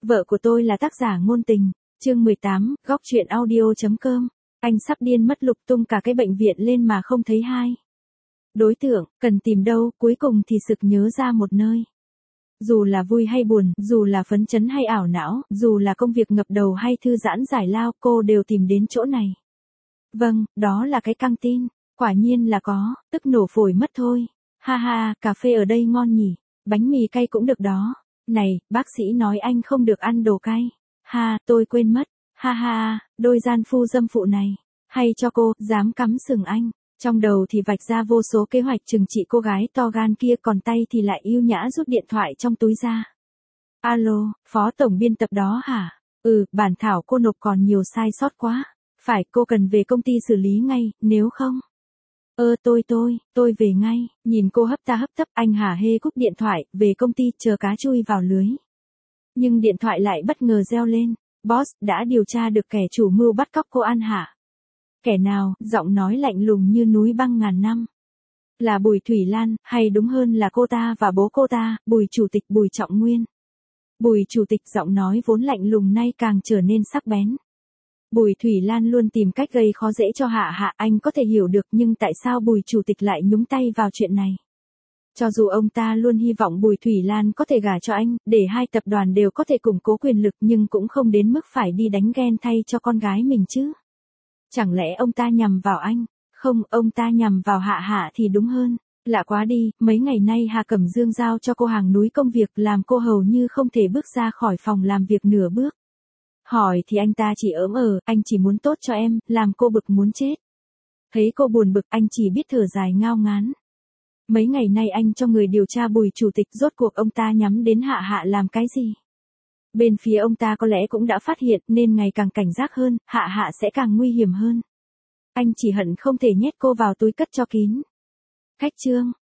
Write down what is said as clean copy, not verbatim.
Vợ của tôi là tác giả ngôn tình. Chương 18, góc truyện audio.com. Anh sắp điên mất, lục tung cả cái bệnh viện lên mà không thấy hai đối tượng, cần tìm đâu, cuối cùng thì sực nhớ ra một nơi. Dù là vui hay buồn, dù là phấn chấn hay ảo não, dù là công việc ngập đầu hay thư giãn giải lao, cô đều tìm đến chỗ này. Vâng, đó là cái căng tin. Quả nhiên là có, tức nổ phổi mất thôi. Ha ha, cà phê ở đây ngon nhỉ, bánh mì cay cũng được đó. Này, bác sĩ nói anh không được ăn đồ cay. Ha, tôi quên mất. Ha ha, đôi gian phu dâm phụ này. Hay cho cô, dám cắm sừng anh. Trong đầu thì vạch ra vô số kế hoạch trừng trị cô gái to gan kia, còn tay thì lại yêu nhã rút điện thoại trong túi ra. Alo, phó tổng biên tập đó hả? Bản thảo cô nộp còn nhiều sai sót quá. Phải, cô cần về công ty xử lý ngay, nếu không. Tôi về ngay. Nhìn cô hấp ta hấp tấp, anh hả hê cúp điện thoại, về công ty, chờ cá chui vào lưới. Nhưng điện thoại lại bất ngờ reo lên. Boss, đã điều tra được kẻ chủ mưu bắt cóc cô An hả? Kẻ nào? Giọng nói lạnh lùng như núi băng ngàn năm. Là Bùi Thủy Lan, hay đúng hơn là cô ta và bố cô ta, Bùi chủ tịch Bùi Trọng Nguyên. Bùi chủ tịch, giọng nói vốn lạnh lùng nay càng trở nên sắc bén. Bùi Thủy Lan luôn tìm cách gây khó dễ cho Hạ Hạ, anh có thể hiểu được, nhưng tại sao Bùi chủ tịch lại nhúng tay vào chuyện này? Cho dù ông ta luôn hy vọng Bùi Thủy Lan có thể gả cho anh, để hai tập đoàn đều có thể củng cố quyền lực, nhưng cũng không đến mức phải đi đánh ghen thay cho con gái mình chứ. Chẳng lẽ ông ta nhằm vào anh? Không, ông ta nhằm vào Hạ Hạ thì đúng hơn. Lạ quá đi, mấy ngày nay Hà Cẩm Dương giao cho cô hàng núi công việc, làm cô hầu như không thể bước ra khỏi phòng làm việc nửa bước. Hỏi thì anh ta chỉ anh chỉ muốn tốt cho em, làm cô bực muốn chết. Thấy cô buồn bực, anh chỉ biết thở dài ngao ngán. Mấy ngày nay anh cho người điều tra Bùi chủ tịch, rốt cuộc ông ta nhắm đến Hạ Hạ làm cái gì? Bên phía ông ta có lẽ cũng đã phát hiện, nên ngày càng cảnh giác hơn, Hạ Hạ sẽ càng nguy hiểm hơn. Anh chỉ hận không thể nhét cô vào túi cất cho kín. Khách trương,